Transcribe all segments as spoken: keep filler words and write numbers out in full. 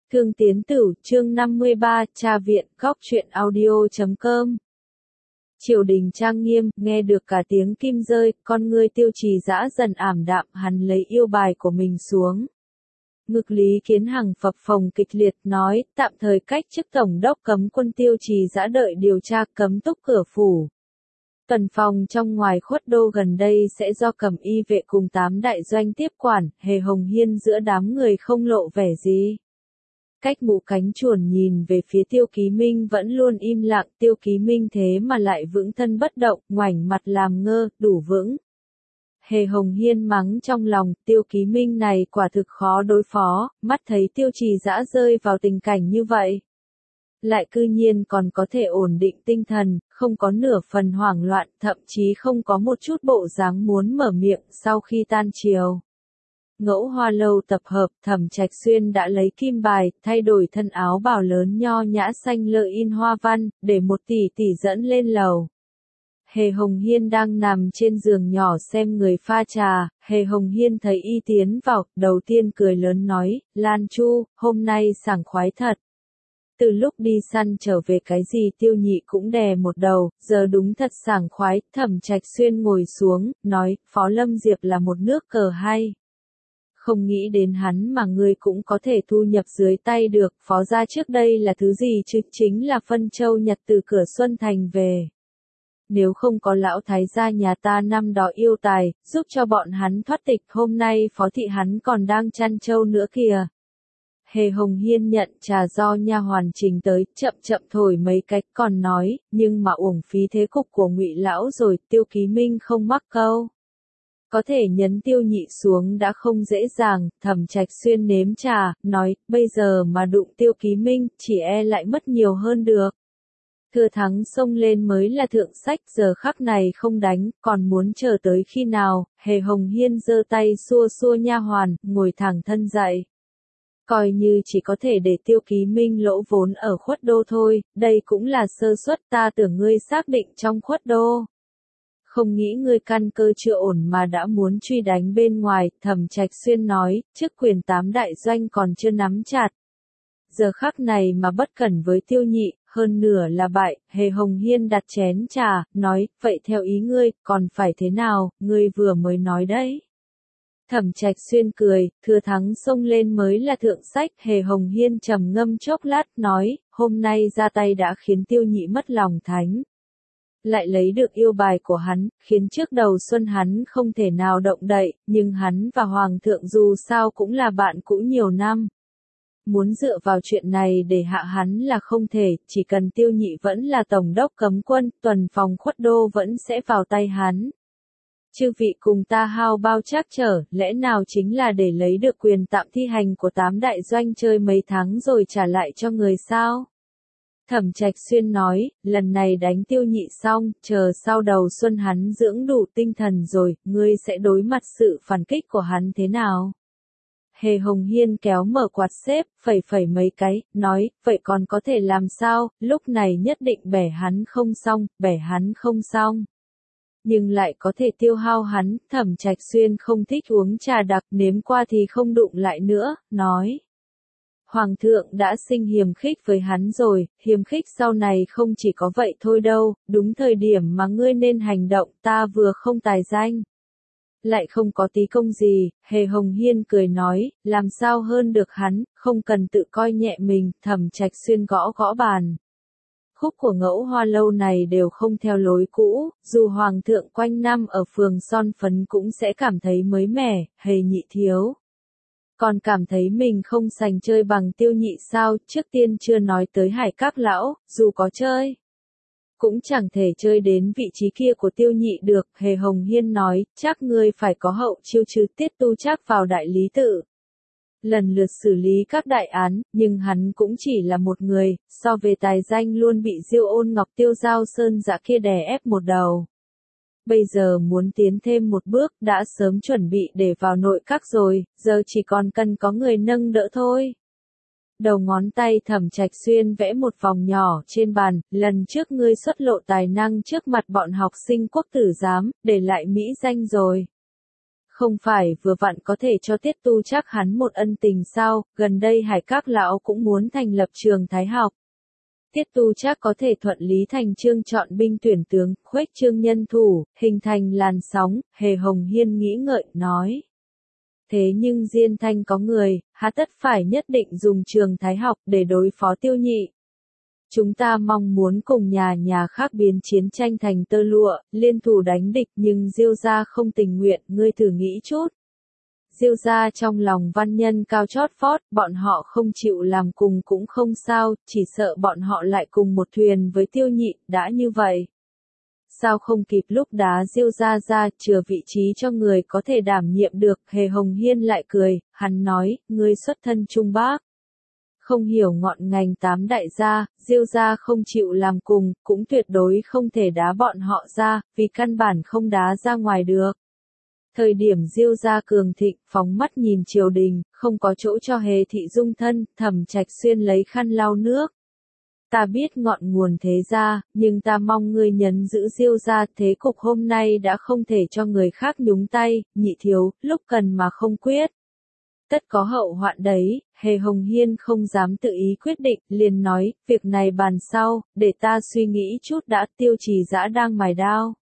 Thương Tiến Tử, chương năm mươi ba, Tra viện, góc truyện audio chấm com. Triều đình trang nghiêm, nghe được cả tiếng kim rơi, con ngươi Tiêu Trì dã dần ảm đạm, hắn lấy yêu bài của mình xuống. Ngực Lý Kiến Hằng phập phồng kịch liệt nói, tạm thời cách chức tổng đốc cấm quân Tiêu Trì dã đợi điều tra cấm túc cửa phủ. Tuần phòng trong ngoài khuất đô gần đây sẽ do Cẩm Y vệ cùng tám đại doanh tiếp quản, Hề Hồng Hiên giữa đám người không lộ vẻ gì. Cách Mũ Cánh Chuồn nhìn về phía Tiêu Ký Minh vẫn luôn im lặng, Tiêu Ký Minh thế mà lại vững thân bất động, ngoảnh mặt làm ngơ, đủ vững. Hề Hồng Hiên mắng trong lòng, Tiêu Ký Minh này quả thực khó đối phó, mắt thấy Tiêu Trì dã rơi vào tình cảnh như vậy. Lại cư nhiên còn có thể ổn định tinh thần, không có nửa phần hoảng loạn, thậm chí không có một chút bộ dáng muốn mở miệng sau khi tan chiều. Ngẫu Hoa lâu tập hợp, Thẩm Trạch Xuyên đã lấy kim bài, thay đổi thân áo bào lớn nho nhã xanh lơ in hoa văn, để một tỷ tỷ dẫn lên lầu. Hề Hồng Hiên đang nằm trên giường nhỏ xem người pha trà, Hề Hồng Hiên thấy y tiến vào, đầu tiên cười lớn nói, Lan Chu, hôm nay sảng khoái thật. Từ lúc đi săn trở về cái gì Tiêu Nhị cũng đè một đầu, giờ đúng thật sảng khoái, Thẩm Trạch Xuyên ngồi xuống, nói, Phó Lâm Diệp là một nước cờ hay. Không nghĩ đến hắn mà ngươi cũng có thể thu nhập dưới tay được, Phó gia trước đây là thứ gì chứ, chính là phân châu nhặt từ cửa Xuân Thành về. Nếu không có lão thái gia nhà ta năm đó yêu tài, giúp cho bọn hắn thoát tịch, hôm nay Phó thị hắn còn đang chăn trâu nữa kìa. Hề Hồng Hiên nhận trà do nha hoàn trình tới, chậm chậm thổi mấy cách, còn nói, nhưng mà uổng phí thế cục của Ngụy lão rồi, Tiêu Ký Minh không mắc câu. Có thể nhấn Tiêu Nhị xuống đã không dễ dàng, Thẩm Trạch Xuyên nếm trà, nói, bây giờ mà đụng Tiêu Ký Minh, chỉ e lại mất nhiều hơn được. Thừa thắng xông lên mới là thượng sách, giờ khắc này không đánh, còn muốn chờ tới khi nào, Hề Hồng Hiên giơ tay xua xua nha hoàn, ngồi thẳng thân dậy. Coi như chỉ có thể để Tiêu Ký Minh lỗ vốn ở khuất đô thôi, đây cũng là sơ suất, ta tưởng ngươi xác định trong khuất đô. Không nghĩ ngươi căn cơ chưa ổn mà đã muốn truy đánh bên ngoài, Thẩm Trạch Xuyên nói, chức quyền tám đại doanh còn chưa nắm chặt. Giờ khắc này mà bất cẩn với Tiêu Nhị, hơn nửa là bại, Hề Hồng Hiên đặt chén trà, nói, vậy theo ý ngươi, còn phải thế nào, ngươi vừa mới nói đấy. Thẩm Trạch Xuyên cười, thừa thắng xông lên mới là thượng sách, Hề Hồng Hiên trầm ngâm chốc lát, nói, hôm nay ra tay đã khiến Tiêu Nhị mất lòng thánh. Lại lấy được yêu bài của hắn, khiến trước đầu xuân hắn không thể nào động đậy, nhưng hắn và Hoàng thượng dù sao cũng là bạn cũ nhiều năm. Muốn dựa vào chuyện này để hạ hắn là không thể, chỉ cần Tiêu Nhị vẫn là tổng đốc cấm quân, tuần phòng khuất đô vẫn sẽ vào tay hắn. Chư vị cùng ta hao bao trắc trở, lẽ nào chính là để lấy được quyền tạm thi hành của tám đại doanh chơi mấy tháng rồi trả lại cho người sao? Thẩm Trạch Xuyên nói, lần này đánh Tiêu Nhị xong, chờ sau đầu xuân hắn dưỡng đủ tinh thần rồi, ngươi sẽ đối mặt sự phản kích của hắn thế nào? Hề Hồng Hiên kéo mở quạt xếp, phẩy phẩy mấy cái, nói, vậy còn có thể làm sao, lúc này nhất định bẻ hắn không xong, bẻ hắn không xong. Nhưng lại có thể tiêu hao hắn, Thẩm Trạch Xuyên không thích uống trà đặc, nếm qua thì không đụng lại nữa, nói. Hoàng thượng đã sinh hiềm khích với hắn rồi, hiềm khích sau này không chỉ có vậy thôi đâu, đúng thời điểm mà ngươi nên hành động, ta vừa không tài danh. Lại không có tí công gì, Hề Hồng Hiên cười nói, làm sao hơn được hắn, không cần tự coi nhẹ mình, Thẩm Trạch Xuyên gõ gõ bàn. Khúc của Ngẫu Hoa lâu này đều không theo lối cũ, dù Hoàng thượng quanh năm ở phường son phấn cũng sẽ cảm thấy mới mẻ, Hề nhị thiếu. Còn cảm thấy mình không sành chơi bằng Tiêu Nhị sao, trước tiên chưa nói tới Hải Các lão, dù có chơi. Cũng chẳng thể chơi đến vị trí kia của Tiêu Nhị được, Hề Hồng Hiên nói, chắc ngươi phải có hậu chiêu chứ, Tiết Tu Trác vào đại lý tự. Lần lượt xử lý các đại án, nhưng hắn cũng chỉ là một người, so về tài danh luôn bị Diêu Ôn Ngọc Tiêu Giao Sơn Dã kia đè ép một đầu. Bây giờ muốn tiến thêm một bước, đã sớm chuẩn bị để vào nội các rồi, giờ chỉ còn cần có người nâng đỡ thôi. Đầu ngón tay Thẩm Trạch Xuyên vẽ một vòng nhỏ trên bàn, lần trước ngươi xuất lộ tài năng trước mặt bọn học sinh quốc tử giám, để lại mỹ danh rồi. Không phải vừa vặn có thể cho Tiết Tu Trác hắn một ân tình sao, gần đây Hải Các lão cũng muốn thành lập trường Thái học. Tiết Tu Trác có thể thuận lý thành chương chọn binh tuyển tướng, khuếch trương nhân thủ, hình thành làn sóng, Hề Hồng Hiên nghĩ ngợi, nói. Thế nhưng Diên Thanh có người, há tất phải nhất định dùng trường Thái học để đối phó Tiêu Nhị. Chúng ta mong muốn cùng nhà nhà khác biến chiến tranh thành tơ lụa, liên thủ đánh địch nhưng Diêu gia không tình nguyện, ngươi thử nghĩ chút. Diêu gia trong lòng văn nhân cao chót vót, bọn họ không chịu làm cùng cũng không sao, chỉ sợ bọn họ lại cùng một thuyền với Tiêu Nhị, đã như vậy. Sao không kịp lúc đá Diêu gia ra, chừa vị trí cho người có thể đảm nhiệm được, Hề Hồng Hiên lại cười, hắn nói, ngươi xuất thân Trung Bắc. Không hiểu ngọn ngành tám đại gia, Diêu gia không chịu làm cùng, cũng tuyệt đối không thể đá bọn họ ra, vì căn bản không đá ra ngoài được. Thời điểm Diêu gia cường thịnh, phóng mắt nhìn triều đình, không có chỗ cho Hề thị dung thân, Thẩm Trạch Xuyên lấy khăn lau nước. Ta biết ngọn nguồn thế gia, nhưng ta mong ngươi nhấn giữ Diêu gia, thế cục hôm nay đã không thể cho người khác nhúng tay, Nhị thiếu, lúc cần mà không quyết. Tất có hậu hoạn đấy, Hề Hồng Hiên không dám tự ý quyết định, liền nói, việc này bàn sau, để ta suy nghĩ chút đã. Tiêu Trì Dã đang mài đao.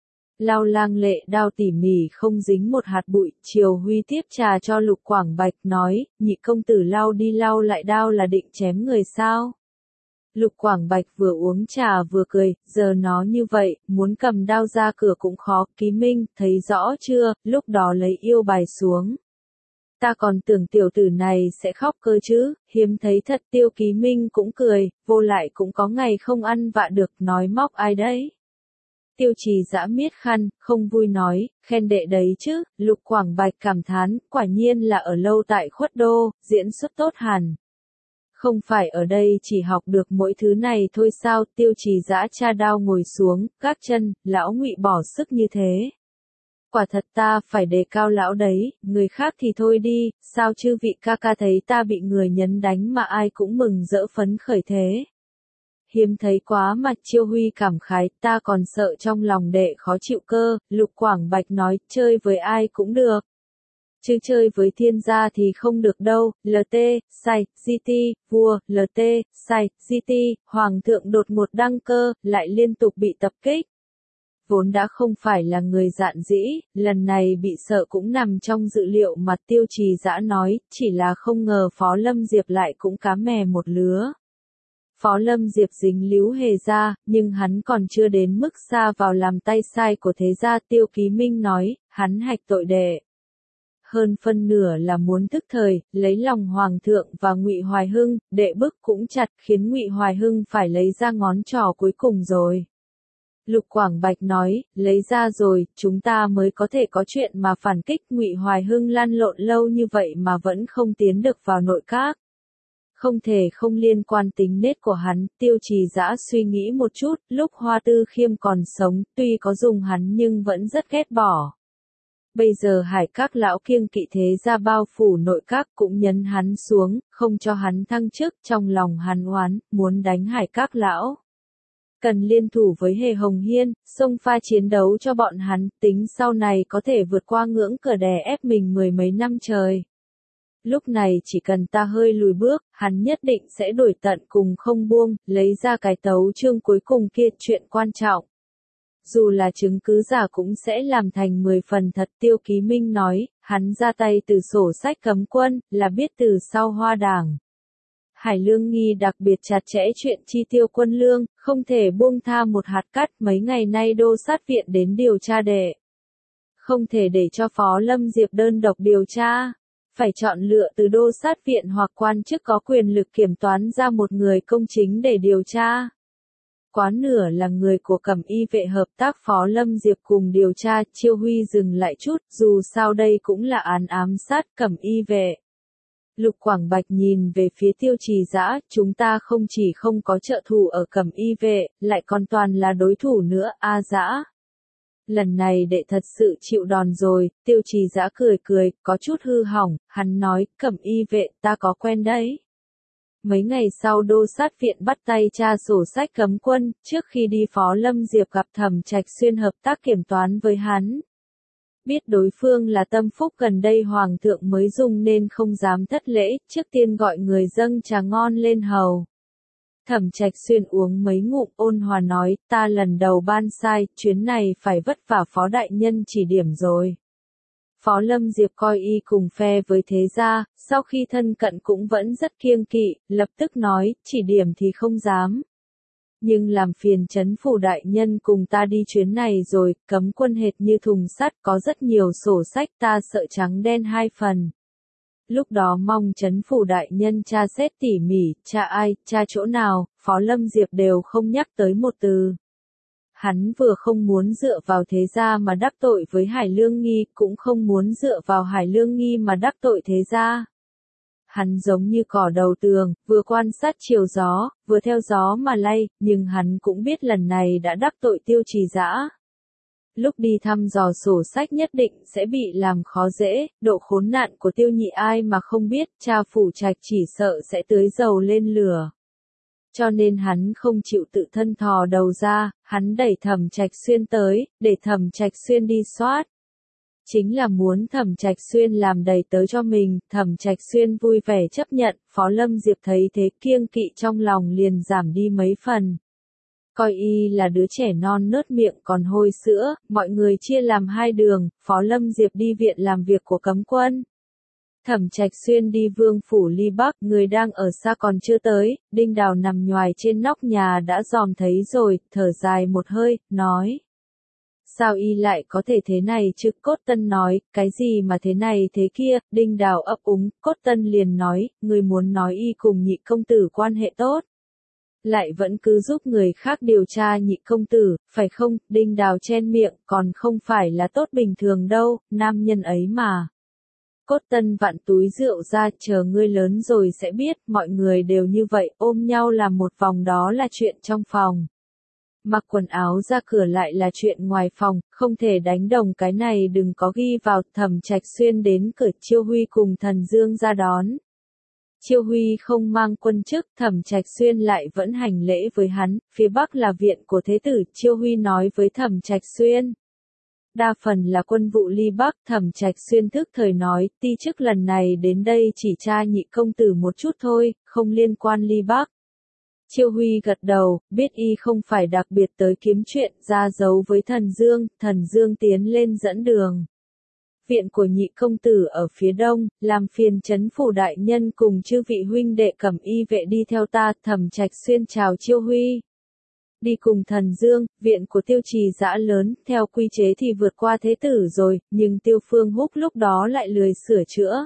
Lao lang lệ đao tỉ mỉ không dính một hạt bụi, Triều Huy tiếp trà cho Lục Quảng Bạch, nói, nhị công tử lao đi lao lại đao là định chém người sao? Lục Quảng Bạch vừa uống trà vừa cười, giờ nó như vậy, muốn cầm đao ra cửa cũng khó, Ký Minh, thấy rõ chưa, lúc đó lấy yêu bài xuống. Ta còn tưởng tiểu tử này sẽ khóc cơ chứ, hiếm thấy thật. Tiêu Ký Minh cũng cười, vô lại cũng có ngày không ăn vạ được, nói móc ai đấy. Tiêu Trì Dã miết khăn, không vui nói, khen đệ đấy chứ. Lục Quảng Bạch cảm thán, quả nhiên là ở lâu tại Khuất Đô, diễn xuất tốt hẳn. Không phải ở đây chỉ học được mỗi thứ này thôi sao? Tiêu Trì Dã cha đao ngồi xuống, gác chân, lão Ngụy bỏ sức như thế. Quả thật ta phải đề cao lão đấy, người khác thì thôi đi, sao chư vị ca ca thấy ta bị người nhấn đánh mà ai cũng mừng rỡ phấn khởi thế. Hiếm thấy quá mà. Chiêu Huy cảm khái, ta còn sợ trong lòng đệ khó chịu cơ. Lục Quảng Bạch nói, chơi với ai cũng được. Chứ chơi với thiên gia thì không được đâu. lờ tê, sai, giê tê, vua, lờ tê, sai, giê tê, hoàng thượng đột ngột đăng cơ, lại liên tục bị tập kích. Vốn đã không phải là người dạn dĩ, lần này bị sợ cũng nằm trong dự liệu mà. Tiêu Trì Dã nói, chỉ là không ngờ Phó Lâm Diệp lại cũng cá mè một lứa. Phó Lâm Diệp dính líu Hề gia, nhưng hắn còn chưa đến mức xa vào làm tay sai của thế gia. Tiêu Ký Minh nói, hắn hạch tội đệ. Hơn phân nửa là muốn tức thời, lấy lòng Hoàng thượng và Ngụy Hoài Hưng, đệ bức cũng chặt, khiến Ngụy Hoài Hưng phải lấy ra ngón trỏ cuối cùng rồi. Lục Quảng Bạch nói, lấy ra rồi, chúng ta mới có thể có chuyện mà phản kích. Ngụy Hoài Hưng lăn lộn lâu như vậy mà vẫn không tiến được vào nội các. Không thể không liên quan tính nết của hắn. Tiêu Trì Dã suy nghĩ một chút, lúc Hoa Tư Khiêm còn sống, tuy có dùng hắn nhưng vẫn rất ghét bỏ. Bây giờ Hải Các lão kiêng kỵ thế gia bao phủ nội các cũng nhấn hắn xuống, không cho hắn thăng chức, trong lòng hắn oán, muốn đánh Hải Các lão. Cần liên thủ với Hề Hồng Hiên, xông pha chiến đấu cho bọn hắn, tính sau này có thể vượt qua ngưỡng cửa đè ép mình mười mấy năm trời. Lúc này chỉ cần ta hơi lùi bước, hắn nhất định sẽ đuổi tận cùng không buông, lấy ra cái tấu chương cuối cùng kia, chuyện quan trọng. Dù là chứng cứ giả cũng sẽ làm thành mười phần thật. Tiêu Ký Minh nói, hắn ra tay từ sổ sách cấm quân, là biết từ sau Hoa Đảng. Hải Lương Nghi đặc biệt chặt chẽ chuyện chi tiêu quân lương, không thể buông tha một hạt cát. Mấy ngày nay đô sát viện đến điều tra đệ. Không thể để cho Phó Lâm Diệp đơn độc điều tra. Phải chọn lựa từ đô sát viện hoặc quan chức có quyền lực kiểm toán ra một người công chính để điều tra. Quá nửa là người của Cẩm Y vệ hợp tác Phó Lâm Diệp cùng điều tra. Chiêu Huy dừng lại chút, dù sao đây cũng là án ám sát Cẩm Y vệ. Lục Quảng Bạch nhìn về phía Tiêu Trì Dã, chúng ta không chỉ không có trợ thủ ở Cẩm Y vệ, lại còn toàn là đối thủ nữa. A Dã, lần này đệ thật sự chịu đòn rồi. Tiêu Trì Dã cười cười, có chút hư hỏng, hắn nói, Cẩm Y vệ ta có quen đấy. Mấy ngày sau đô sát viện bắt tay tra sổ sách cấm quân, trước khi đi Phó Lâm Diệp gặp Thẩm Trạch Xuyên hợp tác kiểm toán với hắn. Biết đối phương là tâm phúc gần đây hoàng thượng mới dùng nên không dám thất lễ, trước tiên gọi người dâng trà ngon lên hầu. Thẩm Trạch Xuyên uống mấy ngụm ôn hòa nói, ta lần đầu ban sai, chuyến này phải vất vả Phó đại nhân chỉ điểm rồi. Phó Lâm Diệp coi y cùng phe với thế gia, sau khi thân cận cũng vẫn rất kiêng kỵ, lập tức nói, chỉ điểm thì không dám. Nhưng làm phiền trấn phủ đại nhân cùng ta đi chuyến này rồi, cấm quân hệt như thùng sắt, có rất nhiều sổ sách, ta sợ trắng đen hai phần. Lúc đó mong trấn phủ đại nhân tra xét tỉ mỉ, tra ai, tra chỗ nào, Phó Lâm Diệp đều không nhắc tới một từ. Hắn vừa không muốn dựa vào thế gia mà đắc tội với Hải Lương Nghi, cũng không muốn dựa vào Hải Lương Nghi mà đắc tội thế gia. Hắn giống như cỏ đầu tường, vừa quan sát chiều gió, vừa theo gió mà lay, nhưng hắn cũng biết lần này đã đắc tội Tiêu Trì Dã. Lúc đi thăm dò sổ sách nhất định sẽ bị làm khó dễ, độ khốn nạn của Tiêu Nhị ai mà không biết, cha Phủ Trạch chỉ sợ sẽ tưới dầu lên lửa. Cho nên hắn không chịu tự thân thò đầu ra, hắn đẩy Thẩm Trạch Xuyên tới, để Thẩm Trạch Xuyên đi soát. Chính là muốn Thẩm Trạch Xuyên làm đầy tớ cho mình, Thẩm Trạch Xuyên vui vẻ chấp nhận, Phó Lâm Diệp thấy thế kiêng kỵ trong lòng liền giảm đi mấy phần. Coi y là đứa trẻ non nớt miệng còn hôi sữa, mọi người chia làm hai đường, Phó Lâm Diệp đi viện làm việc của cấm quân. Thẩm Trạch Xuyên đi Vương phủ Ly Bắc, người đang ở xa còn chưa tới, Đinh Đào nằm nhoài trên nóc nhà đã dòm thấy rồi, thở dài một hơi, nói. Sao y lại có thể thế này chứ? Cốt Tân nói, cái gì mà thế này thế kia, Đinh Đào ấp úng, Cốt Tân liền nói, người muốn nói y cùng nhị công tử quan hệ tốt. Lại vẫn cứ giúp người khác điều tra nhị công tử, phải không? Đinh Đào chen miệng, còn không phải là tốt bình thường đâu, nam nhân ấy mà. Cốt Tân vặn túi rượu ra, chờ ngươi lớn rồi sẽ biết, mọi người đều như vậy, ôm nhau làm một vòng đó là chuyện trong phòng. Mặc quần áo ra cửa lại là chuyện ngoài phòng, không thể đánh đồng cái này đừng có ghi vào. Thẩm Trạch Xuyên đến cửa, Chiêu Huy cùng Thần Dương ra đón. Chiêu Huy không mang quân chức, Thẩm Trạch Xuyên lại vẫn hành lễ với hắn, phía bắc là viện của thế tử, Chiêu Huy nói với Thẩm Trạch Xuyên. Đa phần là quân vụ Ly Bắc, Thẩm Trạch Xuyên thức thời nói, ti chức lần này đến đây chỉ tra nhị công tử một chút thôi, không liên quan Ly Bắc. Chiêu Huy gật đầu, biết y không phải đặc biệt tới kiếm chuyện, ra dấu với Thần Dương, Thần Dương tiến lên dẫn đường. Viện của nhị công tử ở phía đông, làm phiền trấn phủ đại nhân cùng chư vị huynh đệ cầm y vệ đi theo ta. Thẩm Trạch Xuyên chào Chiêu Huy. Đi cùng Thần Dương, viện của Tiêu Trì Dã lớn, theo quy chế thì vượt qua thế tử rồi, nhưng Tiêu Phương Húc lúc đó lại lười sửa chữa.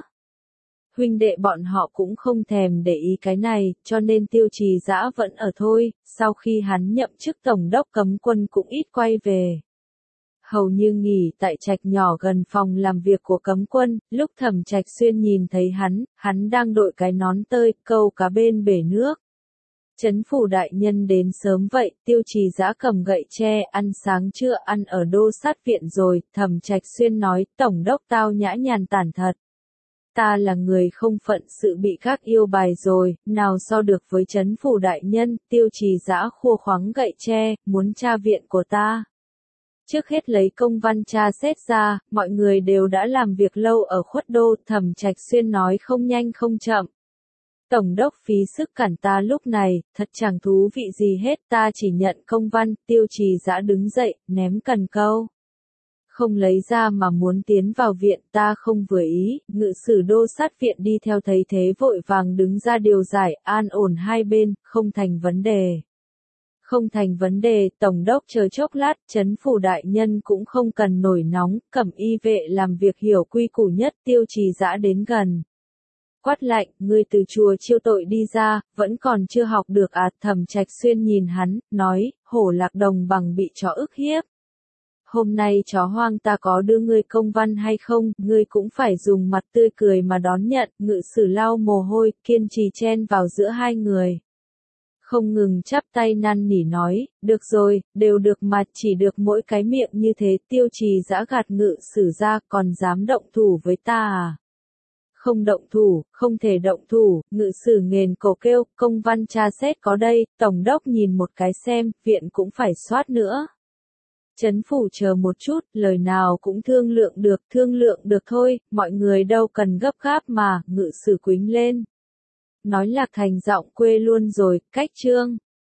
Huynh đệ bọn họ cũng không thèm để ý cái này, cho nên Tiêu Trì Dã vẫn ở thôi, sau khi hắn nhậm chức tổng đốc cấm quân cũng ít quay về. Hầu như nghỉ tại trạch nhỏ gần phòng làm việc của cấm quân, lúc Thẩm Trạch Xuyên nhìn thấy hắn, hắn đang đội cái nón tơi, câu cá bên bể nước. Trấn phủ đại nhân đến sớm vậy, Tiêu Trì Dã cầm gậy tre, ăn sáng chưa, ăn ở đô sát viện rồi. Thẩm Trạch Xuyên nói, tổng đốc tao nhã nhàn tản thật. Ta là người không phận sự bị các yêu bài rồi, nào so được với trấn phủ đại nhân. Tiêu Trì Dã khua khoắng gậy tre, muốn tra viện của ta. Trước hết lấy công văn tra xét ra, mọi người đều đã làm việc lâu ở khuất đô. Thẩm Trạch Xuyên nói không nhanh không chậm. Tổng đốc phí sức cản ta lúc này, thật chẳng thú vị gì hết, ta chỉ nhận công văn. Tiêu Trì Dã đứng dậy, ném cần câu. Không lấy ra mà muốn tiến vào viện, ta không vừa ý. Ngự sử đô sát viện đi theo thấy thế vội vàng đứng ra điều giải, an ổn hai bên, không thành vấn đề. Không thành vấn đề, tổng đốc chờ chốc lát, trấn phủ đại nhân cũng không cần nổi nóng, cẩm y vệ làm việc hiểu quy củ nhất. Tiêu Trì Dã đến gần. Quát lạnh, ngươi từ chùa chiêu tội đi ra, vẫn còn chưa học được à? Thẩm Trạch Xuyên nhìn hắn, nói, hổ lạc đồng bằng bị chó ức hiếp. Hôm nay chó hoang ta có đưa ngươi công văn hay không, ngươi cũng phải dùng mặt tươi cười mà đón nhận. Ngự sử lau mồ hôi, kiên trì chen vào giữa hai người. Không ngừng chắp tay năn nỉ nói, được rồi, đều được mà, chỉ được mỗi cái miệng như thế. Tiêu Trì Dã gạt ngự sử ra, còn dám động thủ với ta à? Không động thủ, không thể động thủ. Ngự sử nghền cổ kêu, công văn tra xét có đây, tổng đốc nhìn một cái xem, viện cũng phải soát nữa. Chấn phủ chờ một chút, lời nào cũng thương lượng được, thương lượng được thôi, mọi người đâu cần gấp gáp mà, ngự sử quính lên. Nói Lạc Thành giọng quê luôn rồi, cách trương.